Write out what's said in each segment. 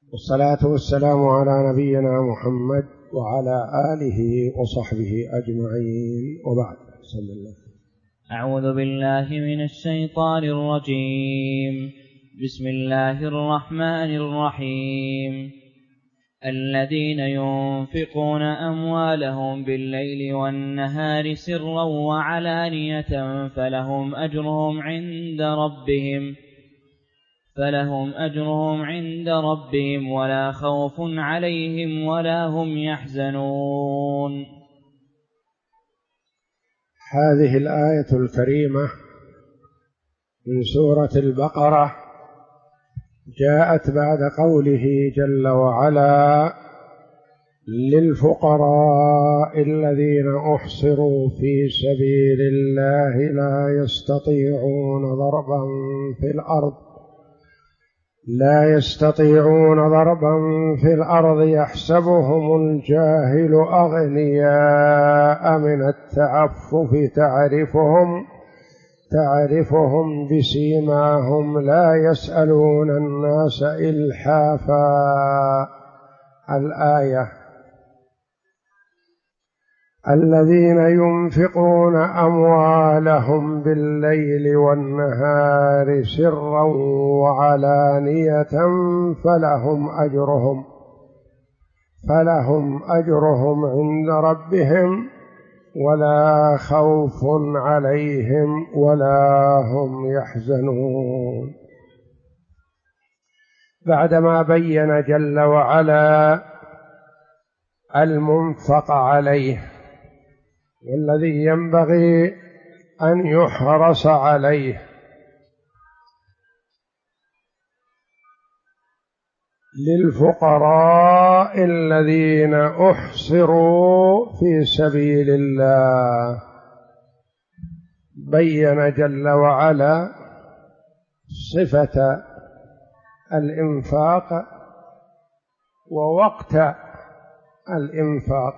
والصلاة والسلام على نبينا محمد وعلى آله وصحبه أجمعين، وبعد. بسم الله. أعوذ بالله من الشيطان الرجيم. بسم الله الرحمن الرحيم. الذين ينفقون أموالهم بالليل والنهار سرا وعلانية فلهم أجرهم عند ربهم ولا خوف عليهم ولا هم يحزنون. هذه الآية الكريمة من سورة البقرة جاءت بعد قوله جل وعلا: للفقراء الذين أحصروا في سبيل الله لا يستطيعون ضربا في الأرض يحسبهم الجاهل أغنياء من التعفف تعرفهم بسيماهم لا يسألون الناس إلحافا. الآية: الذين ينفقون أموالهم بالليل والنهار سرا وعلانية فلهم أجرهم عند ربهم ولا خوف عليهم ولا هم يحزنون. بعدما بين جل وعلا المنفق عليه والذي ينبغي أن يحرص عليه، للفقراء الذين أحصروا في سبيل الله، بين جل وعلا صفة الإنفاق ووقت الإنفاق،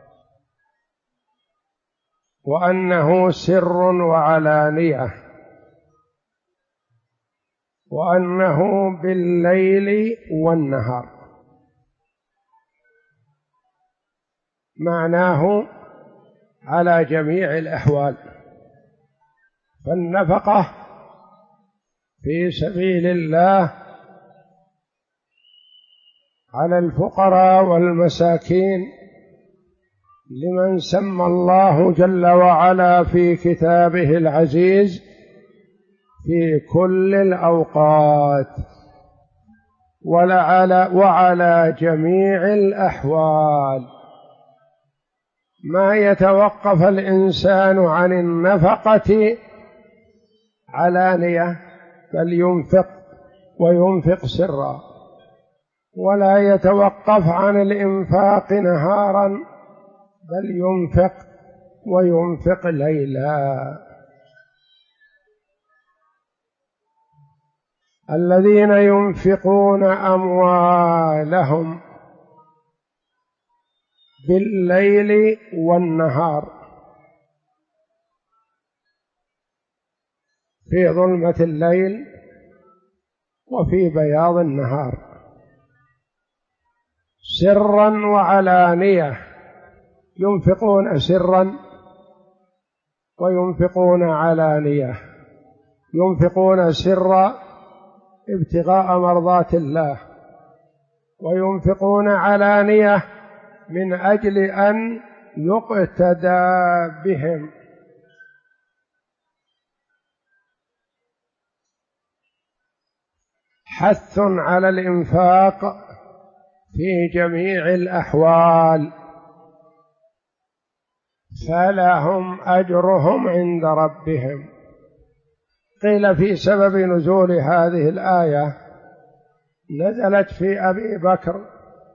وأنه سر وعلانية، وأنه بالليل والنهار، معناه على جميع الأحوال. فالنفقة في سبيل الله على الفقراء والمساكين لمن سمى الله جل وعلا في كتابه العزيز في كل الأوقات وعلى جميع الأحوال. ما يتوقف الإنسان عن النفقة علانية بل ينفق وينفق سرا، ولا يتوقف عن الإنفاق نهارا بل ينفق وينفق ليلا. الذين ينفقون أموالهم بالليل والنهار، في ظلمة الليل وفي بياض النهار، سرا وعلانية، ينفقون سرا وينفقون علانية. ينفقون سرا ابتغاء مرضات الله، وينفقون علانية من أجل أن يقتدى بهم. حث على الإنفاق في جميع الأحوال، فلهم أجرهم عند ربهم. قيل في سبب نزول هذه الآية نزلت في أبي بكر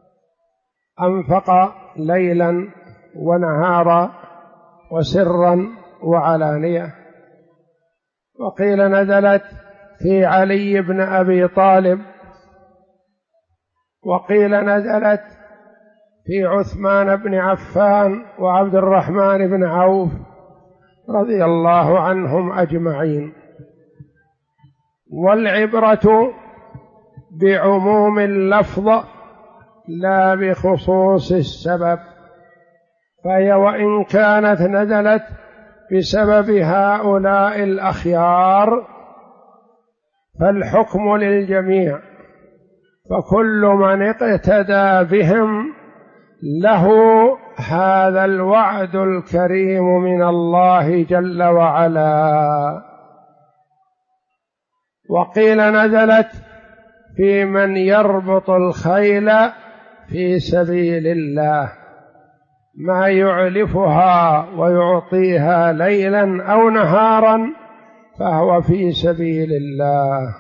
أنفق ليلا ونهارا وسرا وعلانية، وقيل نزلت في علي بن أبي طالب، وقيل نزلت في عثمان بن عفان وعبد الرحمن بن عوف رضي الله عنهم أجمعين. والعبرة بعموم اللفظ لا بخصوص السبب، فهي وإن كانت نزلت بسبب هؤلاء الأخيار فالحكم للجميع، فكل من اقتدى بهم له هذا الوعد الكريم من الله جل وعلا. وقيل نزلت في من يربط الخيل في سبيل الله، ما يعلفها ويعطيها ليلا أو نهارا فهو في سبيل الله،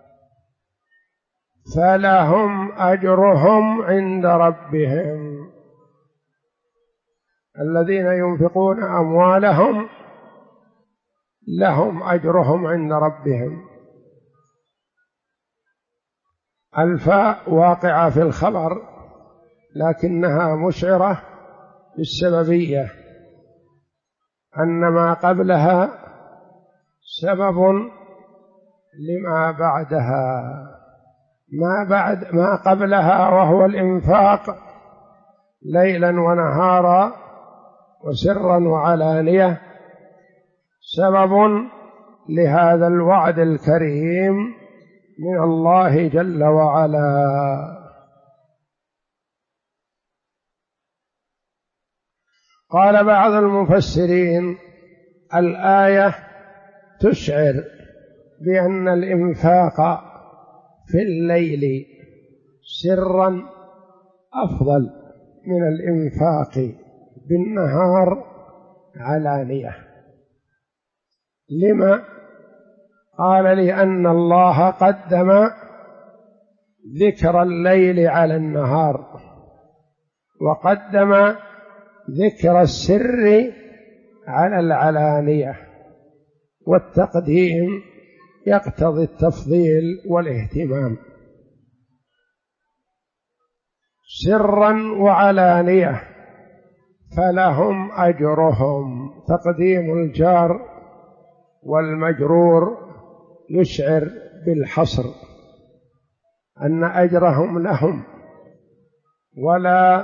فلهم أجرهم عند ربهم. الذين ينفقون أموالهم لهم أجرهم عند ربهم. الفاء واقعة في الخبر لكنها مشعرة بالسببية، أن ما قبلها سبب لما بعدها. ما قبلها وهو الإنفاق ليلا ونهارا وسرا وعلانية سبب لهذا الوعد الكريم من الله جل وعلا. قال بعض المفسرين: الآية تشعر بأن الإنفاق في الليل سرا أفضل من الإنفاق بالنهار علانية. لما؟ قال: لأن الله قدم ذكر الليل على النهار، وقدم ذكر السر على العلانية، والتقديم يقتضي التفضيل والاهتمام. سرا وعلانية فلهم أجرهم. تقديم الجار والمجرور يشعر بالحصر، أن أجرهم لهم ولا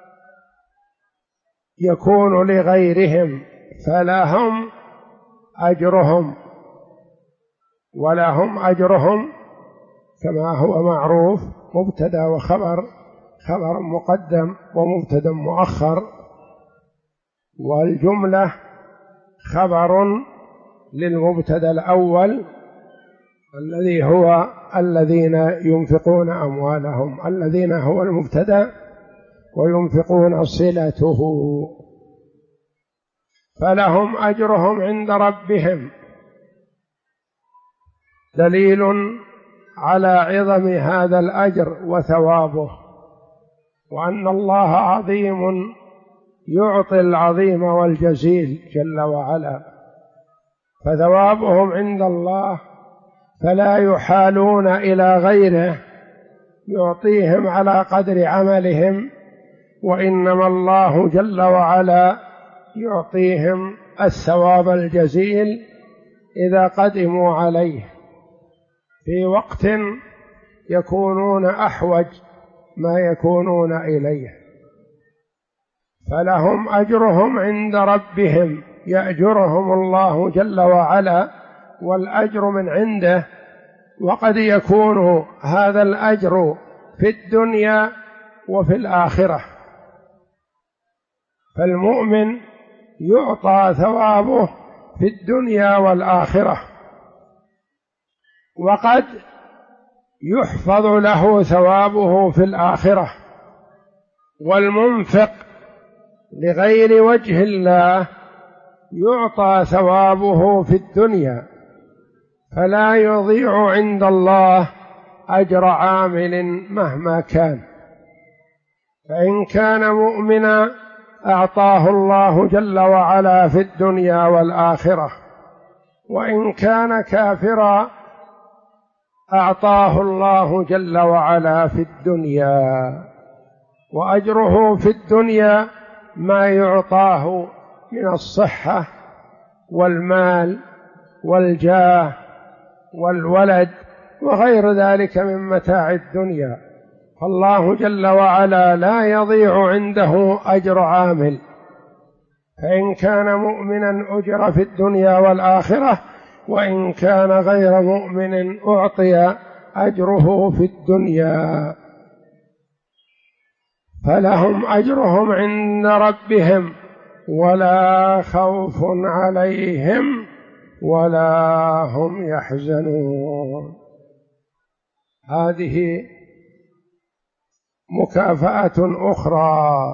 يكون لغيرهم، فلهم أجرهم ولهم أجرهم كما هو معروف مبتدأ وخبر، خبر مقدم ومبتدأ مؤخر، والجملة خبر للمبتدأ الأول الذي هو الذين ينفقون أموالهم، الذين هو المبتدأ وينفقون صلته، فلهم أجرهم عند ربهم. دليل على عظم هذا الأجر وثوابه، وأن الله عظيم يعطي العظيم والجزيل جل وعلا، فثوابهم عند الله فلا يحالون إلى غيره يعطيهم على قدر عملهم، وإنما الله جل وعلا يعطيهم الثواب الجزيل إذا قدموا عليه في وقت يكونون أحوج ما يكونون إليه. فلهم أجرهم عند ربهم، يأجرهم الله جل وعلا والأجر من عنده، وقد يكون هذا الأجر في الدنيا وفي الآخرة، فالمؤمن يعطى ثوابه في الدنيا والآخرة، وقد يحفظ له ثوابه في الآخرة. والمنفق لغير وجه الله يعطى ثوابه في الدنيا، فلا يضيع عند الله أجر عامل مهما كان. فإن كان مؤمنا أعطاه الله جل وعلا في الدنيا والآخرة، وإن كان كافرا أعطاه الله جل وعلا في الدنيا، وأجره في الدنيا ما يعطاه من الصحة والمال والجاه والولد وغير ذلك من متاع الدنيا. فالله جل وعلا لا يضيع عنده أجر عامل، فإن كان مؤمنا أجر في الدنيا والآخرة، وإن كان غير مؤمن أعطي أجره في الدنيا. فلهم أجرهم عند ربهم ولا خوف عليهم ولا هم يحزنون. هذه مكافأة أخرى،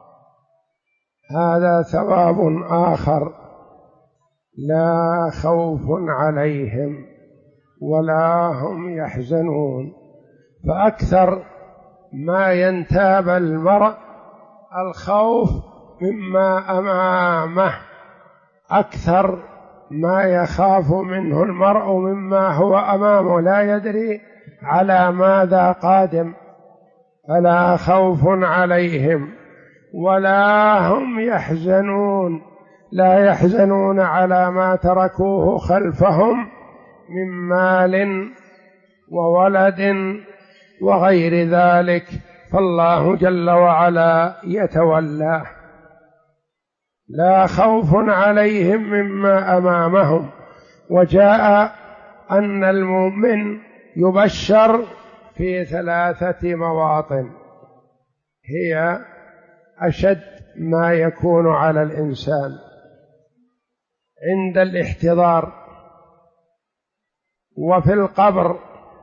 هذا ثواب آخر، لا خوف عليهم ولا هم يحزنون. فأكثر ما ينتاب المرء الخوف مما أمامه، أكثر ما يخاف منه المرء مما هو أمامه، لا يدري على ماذا قادم. فلا خوف عليهم ولا هم يحزنون، لا يحزنون على ما تركوه خلفهم من مال وولد وغير ذلك، فالله جل وعلا يتولاه. لا خوف عليهم مما أمامهم. وجاء أن المؤمن يبشر في 3 مواطن هي أشد ما يكون على الإنسان: عند الاحتضار، وفي القبر،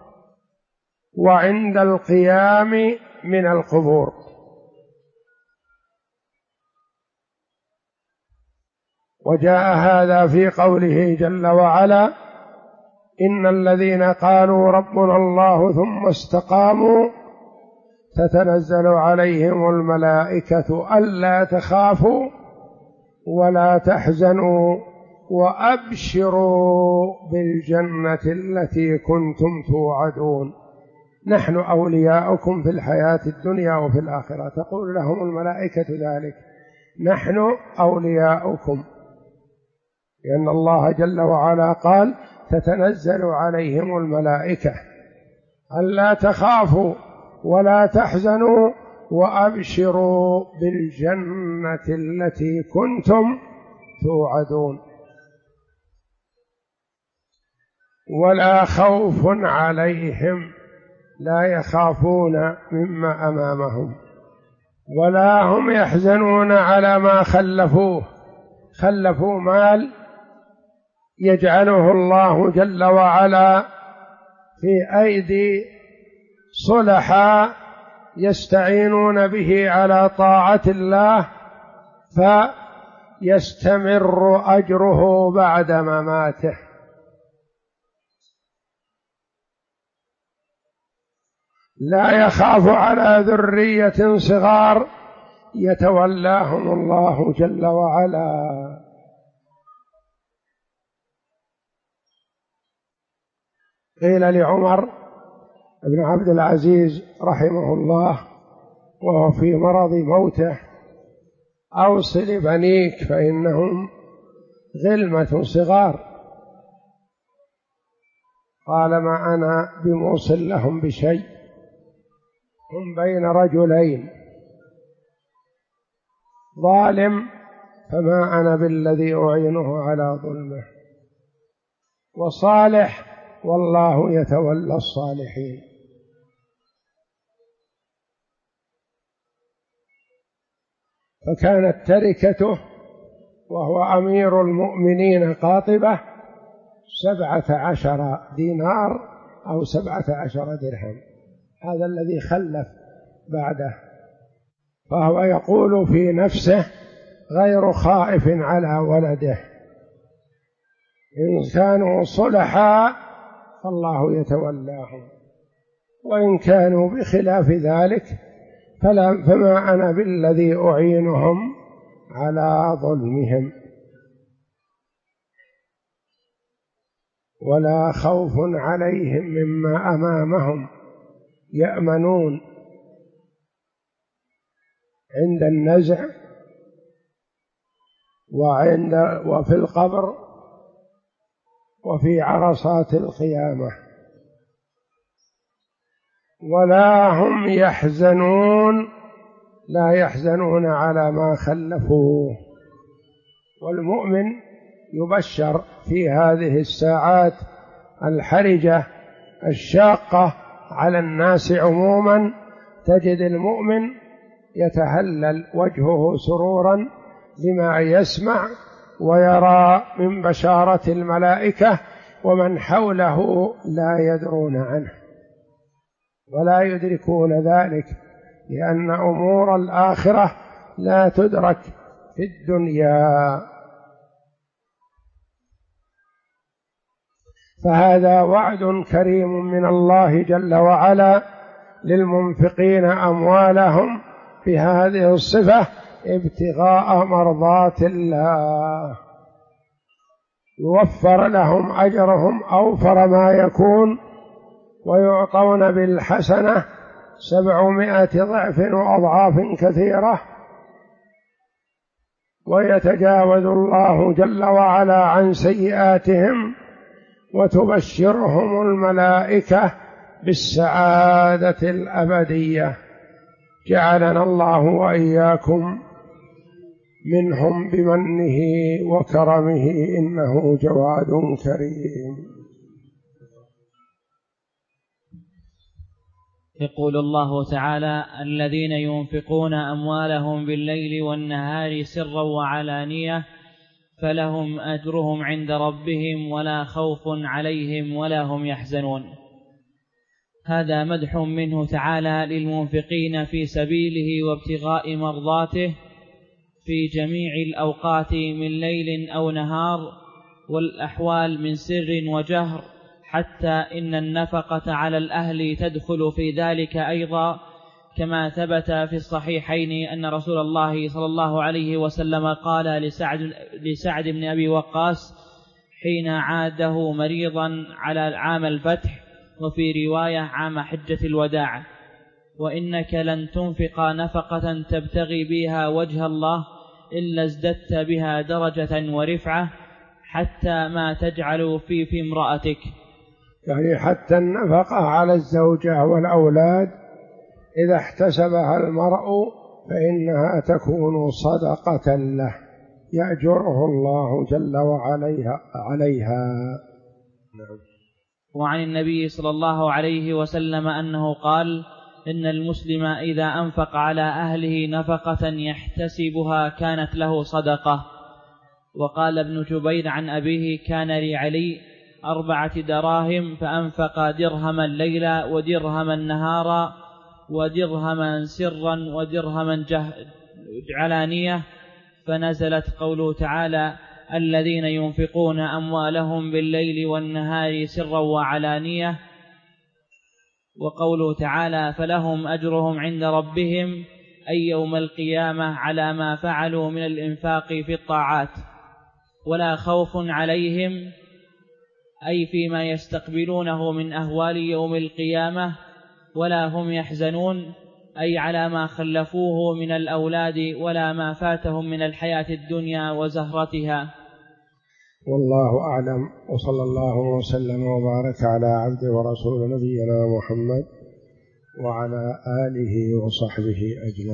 وعند القيام من القبور. وجاء هذا في قوله جل وعلا: إن الذين قالوا ربنا الله ثم استقاموا تتنزل عليهم الملائكة ألا تخافوا ولا تحزنوا وأبشروا بالجنة التي كنتم توعدون، نحن أولياؤكم في الحياة الدنيا وفي الآخرة. تقول لهم الملائكة ذلك: نحن أولياؤكم، لأن الله جل وعلا قال: تتنزل عليهم الملائكة ألا تخافوا ولا تحزنوا وأبشروا بالجنة التي كنتم توعدون. ولا خوف عليهم، لا يخافون مما أمامهم، ولا هم يحزنون على ما خلفوه. خلفوا مال يجعله الله جل وعلا في أيدي صلحاء يستعينون به على طاعة الله، فيستمر أجره بعد مماته. لا يخاف على ذرية صغار يتولاهم الله جل وعلا. قيل لعمر بن عبد العزيز رحمه الله وهو في مرض موته: أوصل بنيك فإنهم غلمة صغار. قال: ما أنا بموصل لهم بشيء، هم بين رجلين، ظالم فما أنا بالذي أعينه على ظلمه، وصالح والله يتولى الصالحين. فكانت تركته وهو أمير المؤمنين قاطبة 17 دينار أو 17 درهم، هذا الذي خلف بعده. فهو يقول في نفسه غير خائف على ولده، إن كانوا صلحاء فالله يتولاهم، وإن كانوا بخلاف ذلك فما أنا بالذي أعينهم على ظلمهم. ولا خوف عليهم مما أمامهم، يأمنون عند النزع وفي القبر وفي عرصات القيامة. ولا هم يحزنون، لا يحزنون على ما خلفوه. والمؤمن يبشر في هذه الساعات الحرجة الشاقة على الناس عموما، تجد المؤمن يتهلل وجهه سرورا لما يسمع ويرى من بشارة الملائكة، ومن حوله لا يدرون عنه ولا يدركون ذلك، لأن أمور الآخرة لا تدرك في الدنيا. فهذا وعد كريم من الله جل وعلا للمنفقين أموالهم بهذه الصفة ابتغاء مرضات الله، يوفر لهم أجرهم أوفر ما يكون، ويعطون بالحسنة 700 ضعف وأضعاف كثيرة، ويتجاوز الله جل وعلا عن سيئاتهم، وتبشرهم الملائكة بالسعادة الأبدية. جعلنا الله وإياكم منهم بمنه وكرمه، إنه جواد كريم. يقول الله تعالى: الذين ينفقون أموالهم بالليل والنهار سرا وعلانية فلهم أجرهم عند ربهم ولا خوف عليهم ولا هم يحزنون. هذا مدح منه تعالى للمنفقين في سبيله وابتغاء مرضاته في جميع الأوقات من ليل أو نهار، والأحوال من سر وجهر، حتى إن النفقة على الأهل تدخل في ذلك أيضا، كما ثبت في الصحيحين أن رسول الله صلى الله عليه وسلم قال لسعد بن أبي وقاص حين عاده مريضا على عام الفتح، وفي رواية عام حجة الوداع: وإنك لن تنفق نفقة تبتغي بها وجه الله إلا ازددت بها درجة ورفعة، حتى ما تجعل في امرأتك. يعني حتى النفقة على الزوجة والأولاد إذا احتسبها المرء فإنها تكون صدقة له يأجره الله جل وعلا عليها. وعن النبي صلى الله عليه وسلم أنه قال: إن المسلم إذا أنفق على أهله نفقة يحتسبها كانت له صدقة. وقال ابن جبير عن أبيه: كان لعلي 4 دراهم فأنفق درهما ليلا ودرهما نهارا ودرهما سرا ودرهما علانية، فنزلت قوله تعالى: الذين ينفقون أموالهم بالليل والنهار سرا وعلانية. وقوله تعالى: فلهم أجرهم عند ربهم، أي يوم القيامة، على ما فعلوا من الإنفاق في الطاعات، ولا خوف عليهم، أي فيما يستقبلونه من أهوال يوم القيامة، ولا هم يحزنون، أي على ما خلفوه من الأولاد ولا ما فاتهم من الحياة الدنيا وزهرتها. والله أعلم، وصلى الله وسلم وبارك على عبده ورسول نبينا محمد وعلى آله وصحبه أجمعين.